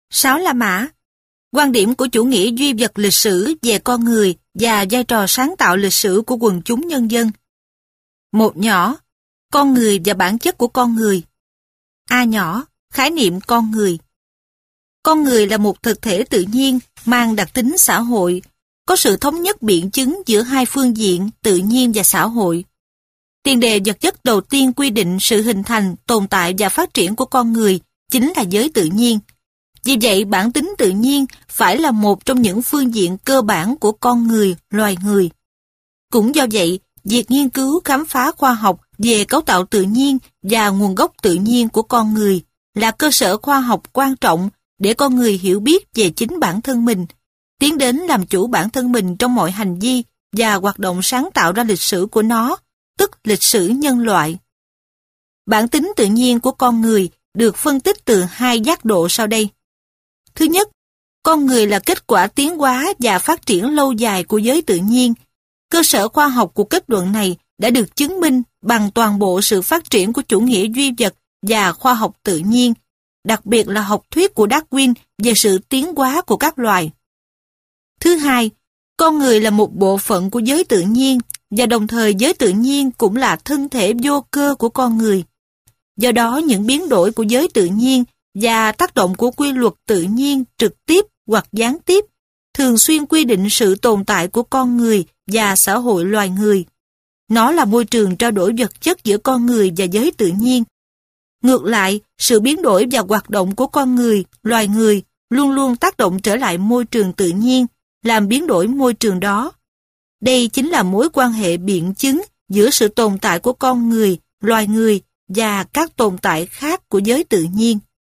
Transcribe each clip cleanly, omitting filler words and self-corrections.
6 La Mã. Quan điểm của chủ nghĩa duy vật lịch sử về con người và vai trò sáng tạo lịch sử của quần chúng nhân dân. Một nhỏ, con người và bản chất của con người. A nhỏ, khái niệm con người. Con người là một thực thể tự nhiên, mang đặc tính xã hội, có sự thống nhất biện chứng giữa hai phương diện tự nhiên và xã hội. Tiền đề vật chất đầu tiên quy định sự hình thành, tồn tại và phát triển của con người chính là giới tự nhiên. Vì vậy, bản tính tự nhiên phải là một trong những phương diện cơ bản của con người, loài người. Cũng do vậy, việc nghiên cứu khám phá khoa học về cấu tạo tự nhiên và nguồn gốc tự nhiên của con người là cơ sở khoa học quan trọng để con người hiểu biết về chính bản thân mình, tiến đến làm chủ bản thân mình trong mọi hành vi và hoạt động sáng tạo ra lịch sử của nó, tức lịch sử nhân loại. Bản tính tự nhiên của con người được phân tích từ hai giác độ sau đây. Thứ nhất, con người là kết quả tiến hóa và phát triển lâu dài của giới tự nhiên. Cơ sở khoa học của kết luận này đã được chứng minh bằng toàn bộ sự phát triển của chủ nghĩa duy vật và khoa học tự nhiên, đặc biệt là học thuyết của Darwin về sự tiến hóa của các loài. Thứ hai, con người là một bộ phận của giới tự nhiên và đồng thời giới tự nhiên cũng là thân thể vô cơ của con người. Do đó, những biến đổi của giới tự nhiên và tác động của quy luật tự nhiên trực tiếp hoặc gián tiếp thường xuyên quy định sự tồn tại của con người và xã hội loài người. Nó là môi trường trao đổi vật chất giữa con người và giới tự nhiên. Ngược lại, sự biến đổi và hoạt động của con người, loài người luôn luôn tác động trở lại môi trường tự nhiên, làm biến đổi môi trường đó. Đây chính là mối quan hệ biện chứng giữa sự tồn tại của con người, loài người và các tồn tại khác của giới tự nhiên.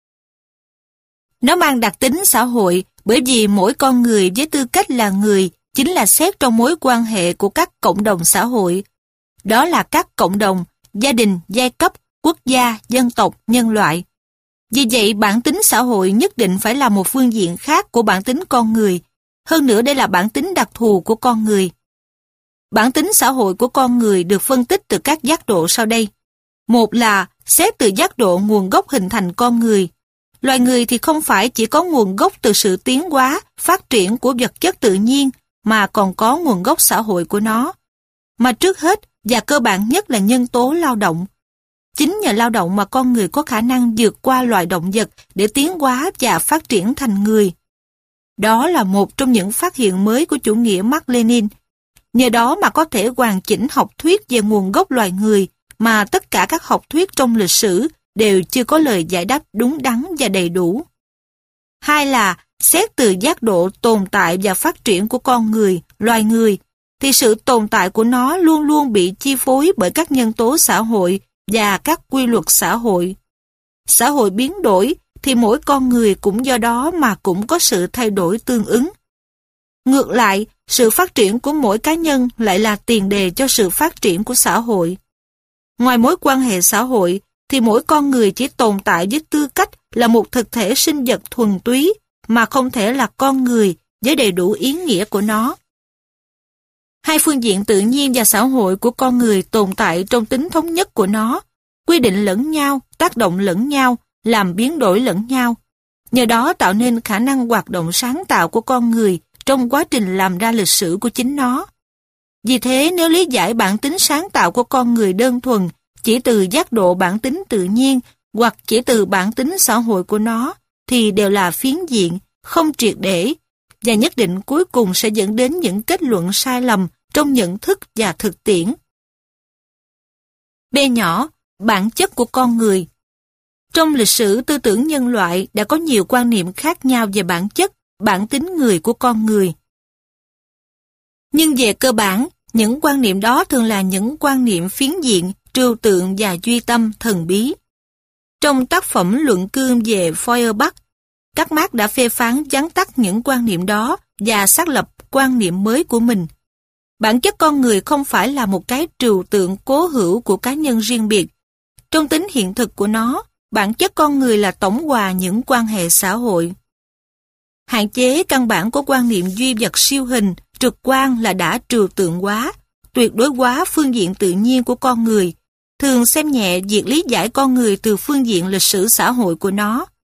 Nó mang đặc tính xã hội bởi vì mỗi con người với tư cách là người chính là xét trong mối quan hệ của các cộng đồng xã hội. Đó là các cộng đồng, gia đình, giai cấp, quốc gia, dân tộc, nhân loại. Vì vậy, bản tính xã hội nhất định phải là một phương diện khác của bản tính con người. Hơn nữa, đây là bản tính đặc thù của con người. Bản tính xã hội của con người được phân tích từ các giác độ sau đây. Một là xét từ giác độ nguồn gốc hình thành con người. Loài người thì không phải chỉ có nguồn gốc từ sự tiến hóa, phát triển của vật chất tự nhiên, mà còn có nguồn gốc xã hội của nó. Mà trước hết và cơ bản nhất là nhân tố lao động. Chính nhờ lao động mà con người có khả năng vượt qua loài động vật để tiến hóa và phát triển thành người. Đó là một trong những phát hiện mới của chủ nghĩa Mác Lênin. Nhờ đó mà có thể hoàn chỉnh học thuyết về nguồn gốc loài người mà tất cả các học thuyết trong lịch sử đều chưa có lời giải đáp đúng đắn và đầy đủ. Hai là xét từ giác độ tồn tại và phát triển của con người, loài người, thì sự tồn tại của nó luôn luôn bị chi phối bởi các nhân tố xã hội và các quy luật xã hội. Xã hội biến đổi thì mỗi con người cũng do đó mà cũng có sự thay đổi tương ứng. Ngược lại, sự phát triển của mỗi cá nhân lại là tiền đề cho sự phát triển của xã hội. Ngoài mối quan hệ xã hội, thì mỗi con người chỉ tồn tại với tư cách là một thực thể sinh vật thuần túy, mà không thể là con người với đầy đủ ý nghĩa của nó. Hai phương diện tự nhiên và xã hội của con người tồn tại trong tính thống nhất của nó, quy định lẫn nhau, tác động lẫn nhau, làm biến đổi lẫn nhau. Nhờ đó tạo nên khả năng hoạt động sáng tạo của con người trong quá trình làm ra lịch sử của chính nó. Vì thế, nếu lý giải bản tính sáng tạo của con người đơn thuần chỉ từ giác độ bản tính tự nhiên hoặc chỉ từ bản tính xã hội của nó, thì đều là phiến diện, không triệt để, và nhất định cuối cùng sẽ dẫn đến những kết luận sai lầm trong nhận thức và thực tiễn. B nhỏ, bản chất của con người. Trong lịch sử tư tưởng nhân loại đã có nhiều quan niệm khác nhau về bản chất, bản tính người của con người. Nhưng về cơ bản, những quan niệm đó thường là những quan niệm phiến diện, trừu tượng và duy tâm thần bí. Trong tác phẩm luận cương về Feuerbach, các Marx đã phê phán vắn tắt những quan niệm đó và xác lập quan niệm mới của mình. Bản chất con người không phải là một cái trừu tượng cố hữu của cá nhân riêng biệt. Trong tính hiện thực của nó, bản chất con người là tổng hòa những quan hệ xã hội. Hạn chế căn bản của quan niệm duy vật siêu hình, trực quan là đã trừu tượng hóa, tuyệt đối hóa phương diện tự nhiên của con người, thường xem nhẹ việc lý giải con người từ phương diện lịch sử xã hội của nó.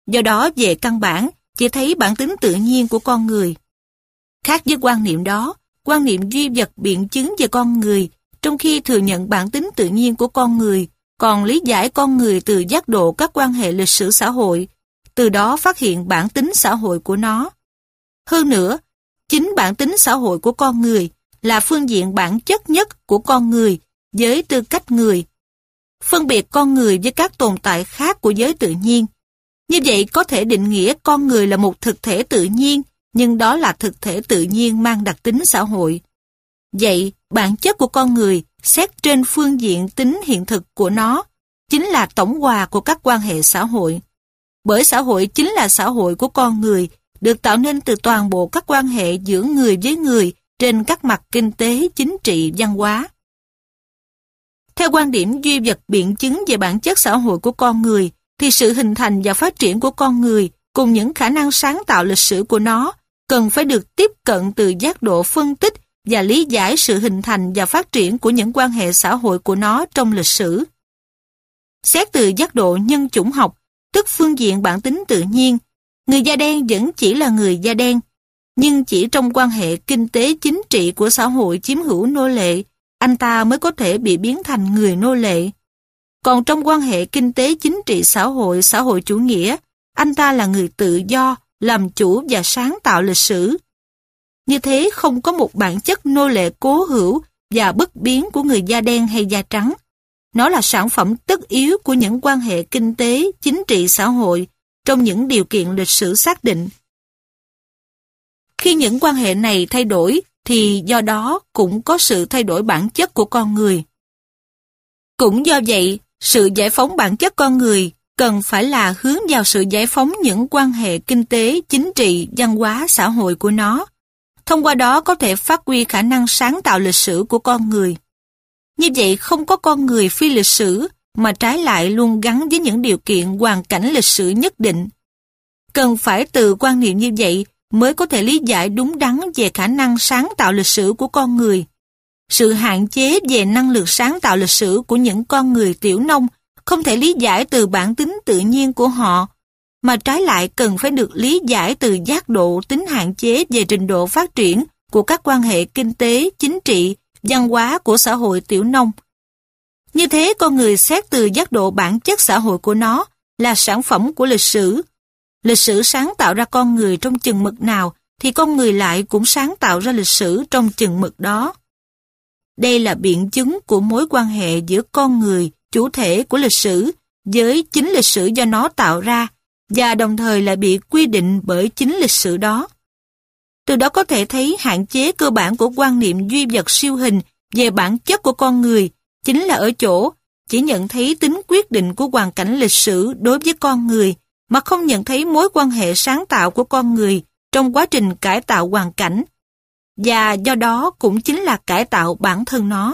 Do đó về căn bản, chỉ thấy bản tính tự nhiên của con người. Khác với quan niệm đó, quan niệm duy vật biện chứng về con người, trong khi thừa nhận bản tính tự nhiên của con người, còn lý giải con người từ giác độ các quan hệ lịch sử xã hội, từ đó phát hiện bản tính xã hội của nó. Hơn nữa, chính bản tính xã hội của con người là phương diện bản chất nhất của con người với tư cách người, phân biệt con người với các tồn tại khác của giới tự nhiên. Như vậy có thể định nghĩa con người là một thực thể tự nhiên, nhưng đó là thực thể tự nhiên mang đặc tính xã hội. Vậy, bản chất của con người, xét trên phương diện tính hiện thực của nó, chính là tổng hòa của các quan hệ xã hội. Bởi xã hội chính là xã hội của con người, được tạo nên từ toàn bộ các quan hệ giữa người với người trên các mặt kinh tế, chính trị, văn hóa. Theo quan điểm duy vật biện chứng về bản chất xã hội của con người, thì sự hình thành và phát triển của con người cùng những khả năng sáng tạo lịch sử của nó cần phải được tiếp cận từ giác độ phân tích và lý giải sự hình thành và phát triển của những quan hệ xã hội của nó trong lịch sử. Xét từ giác độ nhân chủng học, tức phương diện bản tính tự nhiên, người da đen vẫn chỉ là người da đen, nhưng chỉ trong quan hệ kinh tế chính trị của xã hội chiếm hữu nô lệ, anh ta mới có thể bị biến thành người nô lệ. Còn trong quan hệ kinh tế chính trị xã hội chủ nghĩa, anh ta là người tự do, làm chủ và sáng tạo lịch sử. Như thế không có một bản chất nô lệ cố hữu và bất biến của người da đen hay da trắng. Nó là sản phẩm tất yếu của những quan hệ kinh tế, chính trị xã hội trong những điều kiện lịch sử xác định. Khi những quan hệ này thay đổi, thì do đó cũng có sự thay đổi bản chất của con người. Cũng do vậy, sự giải phóng bản chất con người cần phải là hướng vào sự giải phóng những quan hệ kinh tế, chính trị, văn hóa, xã hội của nó. Thông qua đó có thể phát huy khả năng sáng tạo lịch sử của con người. Như vậy không có con người phi lịch sử, mà trái lại luôn gắn với những điều kiện hoàn cảnh lịch sử nhất định. Cần phải từ quan niệm như vậy mới có thể lý giải đúng đắn về khả năng sáng tạo lịch sử của con người. Sự hạn chế về năng lực sáng tạo lịch sử của những con người tiểu nông không thể lý giải từ bản tính tự nhiên của họ, mà trái lại cần phải được lý giải từ giác độ tính hạn chế về trình độ phát triển của các quan hệ kinh tế, chính trị, văn hóa của xã hội tiểu nông. Như thế, con người xét từ giác độ bản chất xã hội của nó là sản phẩm của lịch sử. Lịch sử sáng tạo ra con người trong chừng mực nào, thì con người lại cũng sáng tạo ra lịch sử trong chừng mực đó. Đây là biện chứng của mối quan hệ giữa con người, chủ thể của lịch sử, với chính lịch sử do nó tạo ra, và đồng thời lại bị quy định bởi chính lịch sử đó. Từ đó có thể thấy hạn chế cơ bản của quan niệm duy vật siêu hình về bản chất của con người chính là ở chỗ chỉ nhận thấy tính quyết định của hoàn cảnh lịch sử đối với con người, mà không nhận thấy mối quan hệ sáng tạo của con người trong quá trình cải tạo hoàn cảnh, và do đó cũng chính là cải tạo bản thân nó.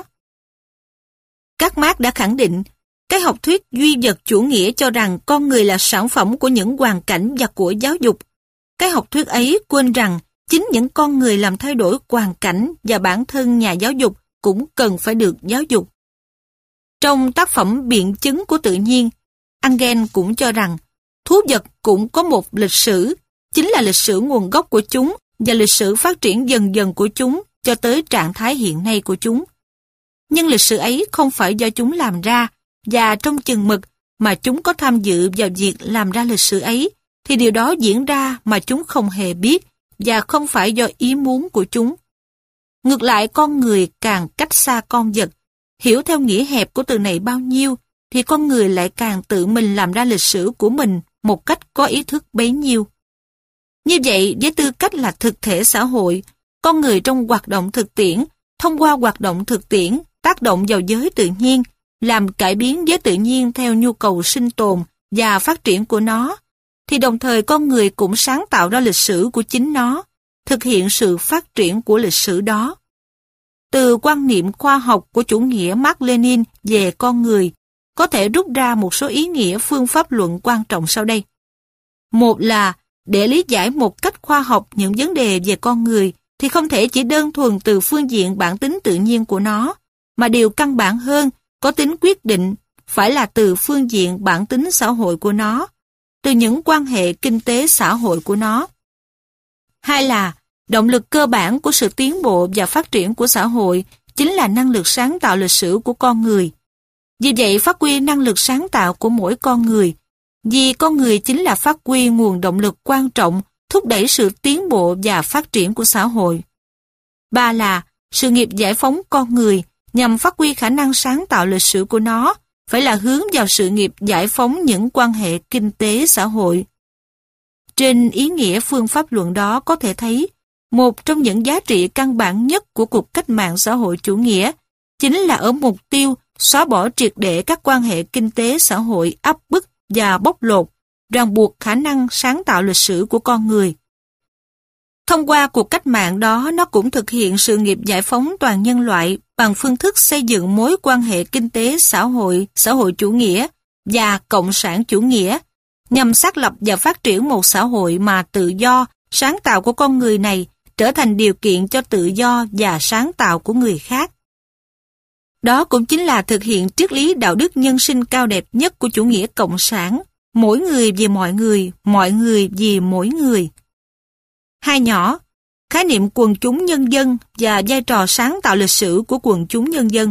Các Marx đã khẳng định, cái học thuyết duy vật chủ nghĩa cho rằng con người là sản phẩm của những hoàn cảnh và của giáo dục. Cái học thuyết ấy quên rằng chính những con người làm thay đổi hoàn cảnh và bản thân nhà giáo dục cũng cần phải được giáo dục. Trong tác phẩm Biện chứng của tự nhiên, Engel cũng cho rằng thú vật cũng có một lịch sử, chính là lịch sử nguồn gốc của chúng và lịch sử phát triển dần dần của chúng cho tới trạng thái hiện nay của chúng. Nhưng lịch sử ấy không phải do chúng làm ra, và trong chừng mực mà chúng có tham dự vào việc làm ra lịch sử ấy, thì điều đó diễn ra mà chúng không hề biết và không phải do ý muốn của chúng. Ngược lại, con người càng cách xa con vật, hiểu theo nghĩa hẹp của từ này bao nhiêu, thì con người lại càng tự mình làm ra lịch sử của mình một cách có ý thức bấy nhiêu. Như vậy, với tư cách là thực thể xã hội, con người trong hoạt động thực tiễn, thông qua hoạt động thực tiễn, tác động vào giới tự nhiên, làm cải biến giới tự nhiên theo nhu cầu sinh tồn và phát triển của nó, thì đồng thời con người cũng sáng tạo ra lịch sử của chính nó, thực hiện sự phát triển của lịch sử đó. Từ quan niệm khoa học của chủ nghĩa Mác Lênin về con người, có thể rút ra một số ý nghĩa phương pháp luận quan trọng sau đây. Một là, để lý giải một cách khoa học những vấn đề về con người, thì không thể chỉ đơn thuần từ phương diện bản tính tự nhiên của nó, mà điều căn bản hơn, có tính quyết định, phải là từ phương diện bản tính xã hội của nó. từ những quan hệ kinh tế xã hội của nó. Hai là, động lực cơ bản của sự tiến bộ và phát triển của xã hội chính là năng lực sáng tạo lịch sử của con người. Vì vậy, phát huy năng lực sáng tạo của mỗi con người, vì con người chính là phát huy nguồn động lực quan trọng thúc đẩy sự tiến bộ và phát triển của xã hội. Ba là, sự nghiệp giải phóng con người nhằm phát huy khả năng sáng tạo lịch sử của nó phải là hướng vào sự nghiệp giải phóng những quan hệ kinh tế xã hội. Trên ý nghĩa phương pháp luận đó có thể thấy, một trong những giá trị căn bản nhất của cuộc cách mạng xã hội chủ nghĩa chính là ở mục tiêu xóa bỏ triệt để các quan hệ kinh tế xã hội áp bức và bóc lột, ràng buộc khả năng sáng tạo lịch sử của con người. Thông qua cuộc cách mạng đó, nó cũng thực hiện sự nghiệp giải phóng toàn nhân loại bằng phương thức xây dựng mối quan hệ kinh tế xã hội chủ nghĩa và cộng sản chủ nghĩa, nhằm xác lập và phát triển một xã hội mà tự do, sáng tạo của con người này trở thành điều kiện cho tự do và sáng tạo của người khác. Đó cũng chính là thực hiện triết lý đạo đức nhân sinh cao đẹp nhất của chủ nghĩa cộng sản, mỗi người vì mọi người vì mỗi người. Hai nhỏ, khái niệm quần chúng nhân dân và vai trò sáng tạo lịch sử của quần chúng nhân dân.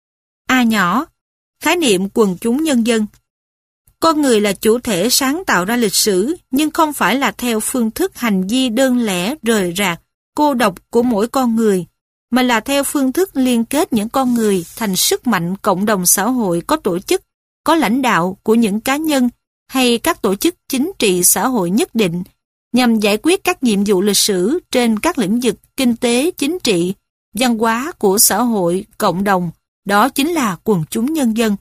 A nhỏ, khái niệm quần chúng nhân dân. Con người là chủ thể sáng tạo ra lịch sử, nhưng không phải là theo phương thức hành vi đơn lẻ, rời rạc, cô độc của mỗi con người, mà là theo phương thức liên kết những con người thành sức mạnh cộng đồng xã hội có tổ chức, có lãnh đạo của những cá nhân hay các tổ chức chính trị xã hội nhất định, nhằm giải quyết các nhiệm vụ lịch sử trên các lĩnh vực kinh tế, chính trị, văn hóa của xã hội, cộng đồng, đó chính là quần chúng nhân dân.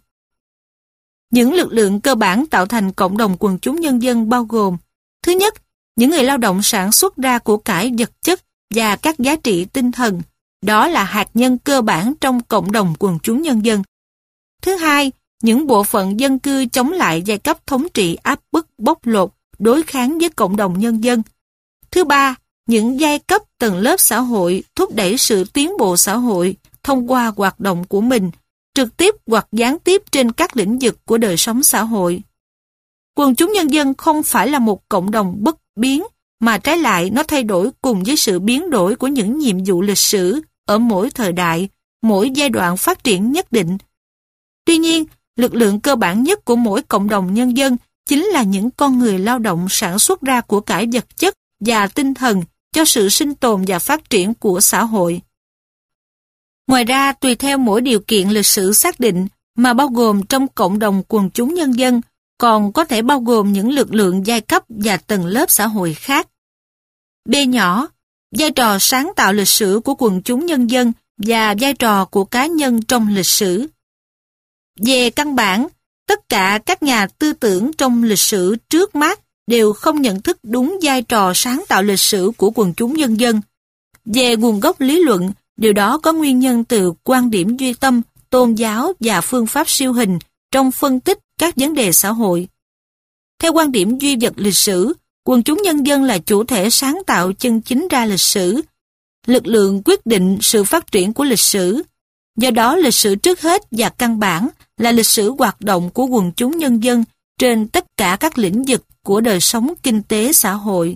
Những lực lượng cơ bản tạo thành cộng đồng quần chúng nhân dân bao gồm: thứ nhất, những người lao động sản xuất ra của cải vật chất và các giá trị tinh thần, đó là hạt nhân cơ bản trong cộng đồng quần chúng nhân dân. Thứ hai, những bộ phận dân cư chống lại giai cấp thống trị áp bức bóc lột, đối kháng với cộng đồng nhân dân. Thứ ba, những giai cấp tầng lớp xã hội thúc đẩy sự tiến bộ xã hội thông qua hoạt động của mình, trực tiếp hoặc gián tiếp trên các lĩnh vực của đời sống xã hội. Quần chúng nhân dân không phải là một cộng đồng bất biến, mà trái lại nó thay đổi cùng với sự biến đổi của những nhiệm vụ lịch sử ở mỗi thời đại, mỗi giai đoạn phát triển nhất định. Tuy nhiên, lực lượng cơ bản nhất của mỗi cộng đồng nhân dân chính là những con người lao động sản xuất ra của cải vật chất và tinh thần cho sự sinh tồn và phát triển của xã hội. Ngoài ra, tùy theo mỗi điều kiện lịch sử xác định mà bao gồm trong cộng đồng quần chúng nhân dân, còn có thể bao gồm những lực lượng giai cấp và tầng lớp xã hội khác. B nhỏ, vai trò sáng tạo lịch sử của quần chúng nhân dân và vai trò của cá nhân trong lịch sử. Về căn bản, tất cả các nhà tư tưởng trong lịch sử trước Mác đều không nhận thức đúng vai trò sáng tạo lịch sử của quần chúng nhân dân. Về nguồn gốc lý luận, điều đó có nguyên nhân từ quan điểm duy tâm, tôn giáo và phương pháp siêu hình trong phân tích các vấn đề xã hội. Theo quan điểm duy vật lịch sử, quần chúng nhân dân là chủ thể sáng tạo chân chính ra lịch sử, lực lượng quyết định sự phát triển của lịch sử. Do đó, lịch sử trước hết và căn bản là lịch sử hoạt động của quần chúng nhân dân trên tất cả các lĩnh vực của đời sống kinh tế xã hội.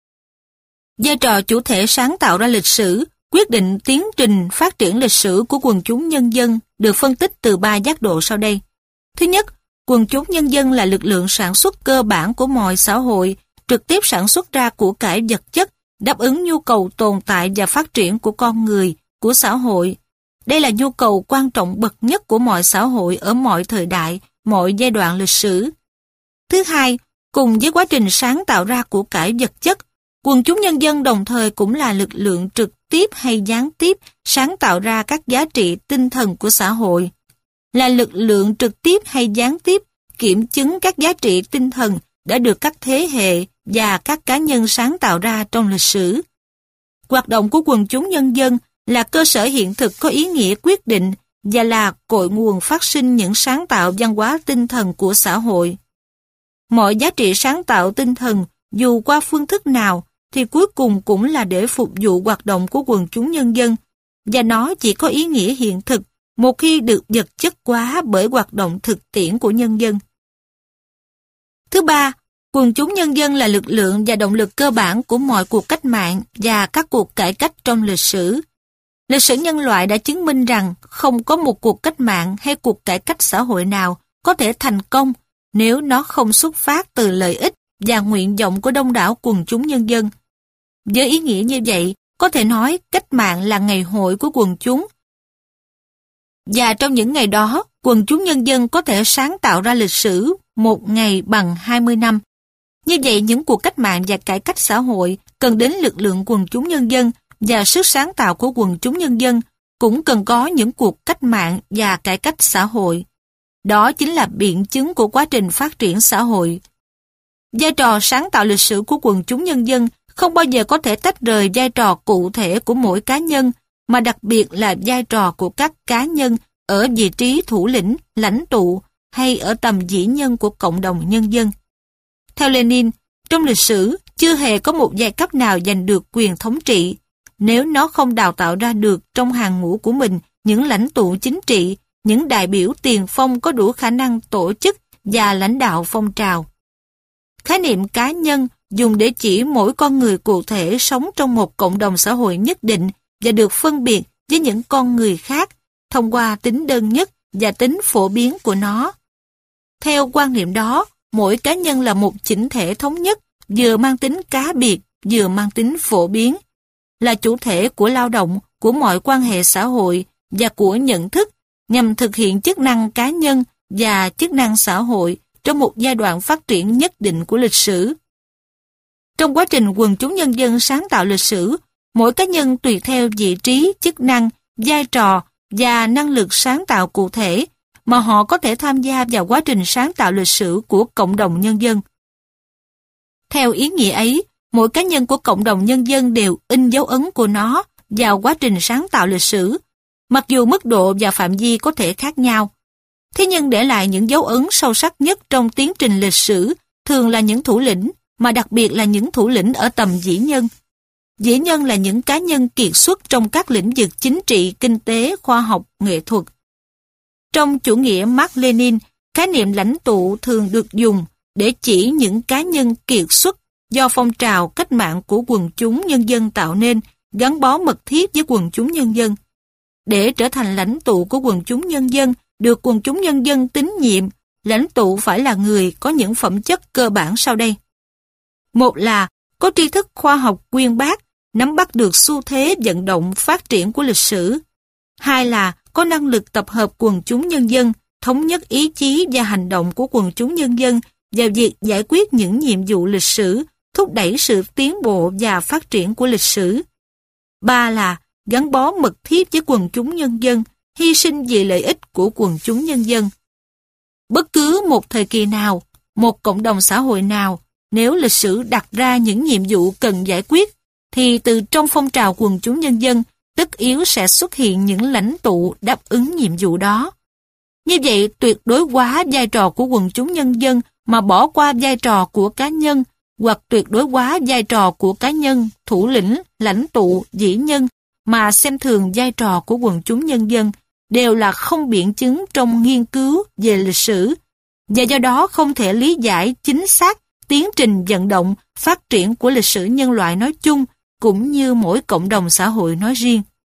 Vai trò chủ thể sáng tạo ra lịch sử, quyết định tiến trình phát triển lịch sử của quần chúng nhân dân được phân tích từ 3 giác độ sau đây. Thứ nhất, quần chúng nhân dân là lực lượng sản xuất cơ bản của mọi xã hội, trực tiếp sản xuất ra của cải vật chất, đáp ứng nhu cầu tồn tại và phát triển của con người, của xã hội. Đây là nhu cầu quan trọng bậc nhất của mọi xã hội ở mọi thời đại, mọi giai đoạn lịch sử. Thứ hai, cùng với quá trình sáng tạo ra của cải vật chất, quần chúng nhân dân đồng thời cũng là lực lượng trực tiếp hay gián tiếp sáng tạo ra các giá trị tinh thần của xã hội. Là lực lượng trực tiếp hay gián tiếp kiểm chứng các giá trị tinh thần đã được các thế hệ và các cá nhân sáng tạo ra trong lịch sử. Hoạt động của quần chúng nhân dân là cơ sở hiện thực có ý nghĩa quyết định và là cội nguồn phát sinh những sáng tạo văn hóa tinh thần của xã hội. Mọi giá trị sáng tạo tinh thần, dù qua phương thức nào, thì cuối cùng cũng là để phục vụ hoạt động của quần chúng nhân dân, và nó chỉ có ý nghĩa hiện thực một khi được vật chất hóa bởi hoạt động thực tiễn của nhân dân. Thứ ba, Quần chúng nhân dân là lực lượng và động lực cơ bản của mọi cuộc cách mạng và các cuộc cải cách trong lịch sử. Lịch sử nhân loại đã chứng minh rằng không có một cuộc cách mạng hay cuộc cải cách xã hội nào có thể thành công nếu nó không xuất phát từ lợi ích và nguyện vọng của đông đảo quần chúng nhân dân. Với ý nghĩa như vậy, có thể nói cách mạng là ngày hội của quần chúng. Và trong những ngày đó, quần chúng nhân dân có thể sáng tạo ra lịch sử một ngày bằng 20 năm. Như vậy, những cuộc cách mạng và cải cách xã hội cần đến lực lượng quần chúng nhân dân và sức sáng tạo của quần chúng nhân dân cũng cần có những cuộc cách mạng và cải cách xã hội. Đó chính là biện chứng của quá trình phát triển xã hội. Vai trò sáng tạo lịch sử của quần chúng nhân dân không bao giờ có thể tách rời vai trò cụ thể của mỗi cá nhân, mà đặc biệt là vai trò của các cá nhân ở vị trí thủ lĩnh, lãnh tụ hay ở tầm vĩ nhân của cộng đồng nhân dân. Theo Lenin, trong lịch sử chưa hề có một giai cấp nào giành được quyền thống trị nếu nó không đào tạo ra được trong hàng ngũ của mình những lãnh tụ chính trị, những đại biểu tiền phong có đủ khả năng tổ chức và lãnh đạo phong trào. Khái niệm cá nhân dùng để chỉ mỗi con người cụ thể sống trong một cộng đồng xã hội nhất định và được phân biệt với những con người khác thông qua tính đơn nhất và tính phổ biến của nó. Theo quan niệm đó, mỗi cá nhân là một chỉnh thể thống nhất, vừa mang tính cá biệt, vừa mang tính phổ biến, là chủ thể của lao động, của mọi quan hệ xã hội và của nhận thức, nhằm thực hiện chức năng cá nhân và chức năng xã hội trong một giai đoạn phát triển nhất định của lịch sử. Trong quá trình quần chúng nhân dân sáng tạo lịch sử, mỗi cá nhân tùy theo vị trí, chức năng, vai trò và năng lực sáng tạo cụ thể mà họ có thể tham gia vào quá trình sáng tạo lịch sử của cộng đồng nhân dân. Theo ý nghĩa ấy, mỗi cá nhân của cộng đồng nhân dân đều in dấu ấn của nó vào quá trình sáng tạo lịch sử, mặc dù mức độ và phạm vi có thể khác nhau. Thế nhưng để lại những dấu ấn sâu sắc nhất trong tiến trình lịch sử thường là những thủ lĩnh, mà đặc biệt là những thủ lĩnh ở tầm vĩ nhân. Vĩ nhân là những cá nhân kiệt xuất trong các lĩnh vực chính trị, kinh tế, khoa học, nghệ thuật. Trong chủ nghĩa Mác Lênin, khái niệm lãnh tụ thường được dùng để chỉ những cá nhân kiệt xuất do phong trào cách mạng của quần chúng nhân dân tạo nên, gắn bó mật thiết với quần chúng nhân dân. Để trở thành lãnh tụ của quần chúng nhân dân, được quần chúng nhân dân tín nhiệm, lãnh tụ phải là người có những phẩm chất cơ bản sau đây. Một là có tri thức khoa học uyên bác, nắm bắt được xu thế vận động phát triển của lịch sử. Hai là có năng lực tập hợp quần chúng nhân dân, thống nhất ý chí và hành động của quần chúng nhân dân vào việc giải quyết những nhiệm vụ lịch sử, thúc đẩy sự tiến bộ và phát triển của lịch sử. Ba là gắn bó mật thiết với quần chúng nhân dân, hy sinh vì lợi ích của quần chúng nhân dân. Bất cứ một thời kỳ nào, một cộng đồng xã hội nào, nếu lịch sử đặt ra những nhiệm vụ cần giải quyết, thì từ trong phong trào quần chúng nhân dân, tất yếu sẽ xuất hiện những lãnh tụ đáp ứng nhiệm vụ đó. Như vậy, tuyệt đối hóa vai trò của quần chúng nhân dân mà bỏ qua vai trò của cá nhân, hoặc tuyệt đối hóa vai trò của cá nhân, thủ lĩnh, lãnh tụ, vĩ nhân mà xem thường vai trò của quần chúng nhân dân, đều là không biện chứng trong nghiên cứu về lịch sử, và do đó không thể lý giải chính xác tiến trình vận động, phát triển của lịch sử nhân loại nói chung, cũng như mỗi cộng đồng xã hội nói riêng.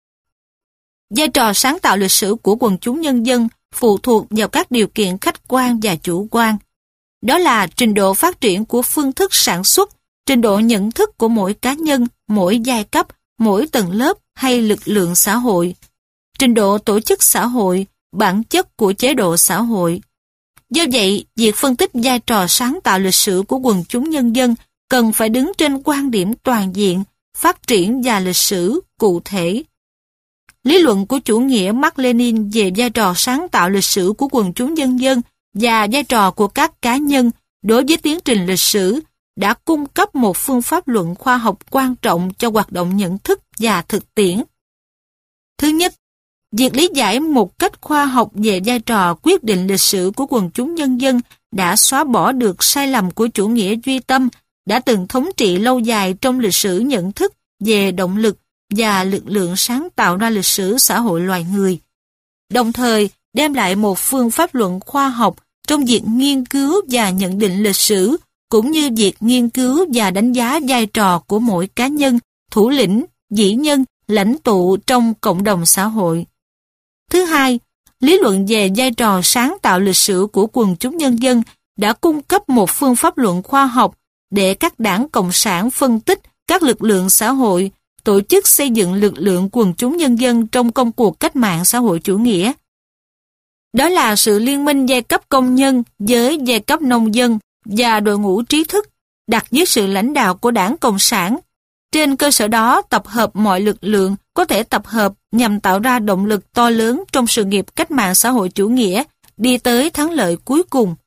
Vai trò sáng tạo lịch sử của quần chúng nhân dân phụ thuộc vào các điều kiện khách quan và chủ quan. Đó là trình độ phát triển của phương thức sản xuất, trình độ nhận thức của mỗi cá nhân, mỗi giai cấp, mỗi tầng lớp hay lực lượng xã hội, trình độ tổ chức xã hội, bản chất của chế độ xã hội. Do vậy, việc phân tích vai trò sáng tạo lịch sử của quần chúng nhân dân cần phải đứng trên quan điểm toàn diện, phát triển và lịch sử cụ thể. Lý luận của chủ nghĩa Mác Lênin về vai trò sáng tạo lịch sử của quần chúng nhân dân và vai trò của các cá nhân đối với tiến trình lịch sử đã cung cấp một phương pháp luận khoa học quan trọng cho hoạt động nhận thức và thực tiễn. Thứ nhất, việc lý giải một cách khoa học về vai trò quyết định lịch sử của quần chúng nhân dân đã xóa bỏ được sai lầm của chủ nghĩa duy tâm đã từng thống trị lâu dài trong lịch sử nhận thức về động lực và lực lượng sáng tạo ra lịch sử xã hội loài người, đồng thời đem lại một phương pháp luận khoa học trong việc nghiên cứu và nhận định lịch sử cũng như việc nghiên cứu và đánh giá vai trò của mỗi cá nhân, thủ lĩnh, vĩ nhân, lãnh tụ trong cộng đồng xã hội. Thứ hai, lý luận về vai trò sáng tạo lịch sử của quần chúng nhân dân đã cung cấp một phương pháp luận khoa học để các đảng cộng sản phân tích các lực lượng xã hội, tổ chức xây dựng lực lượng quần chúng nhân dân trong công cuộc cách mạng xã hội chủ nghĩa. Đó là sự liên minh giai cấp công nhân với giai cấp nông dân và đội ngũ trí thức đặt dưới sự lãnh đạo của Đảng Cộng sản. Trên cơ sở đó tập hợp mọi lực lượng có thể tập hợp nhằm tạo ra động lực to lớn trong sự nghiệp cách mạng xã hội chủ nghĩa đi tới thắng lợi cuối cùng.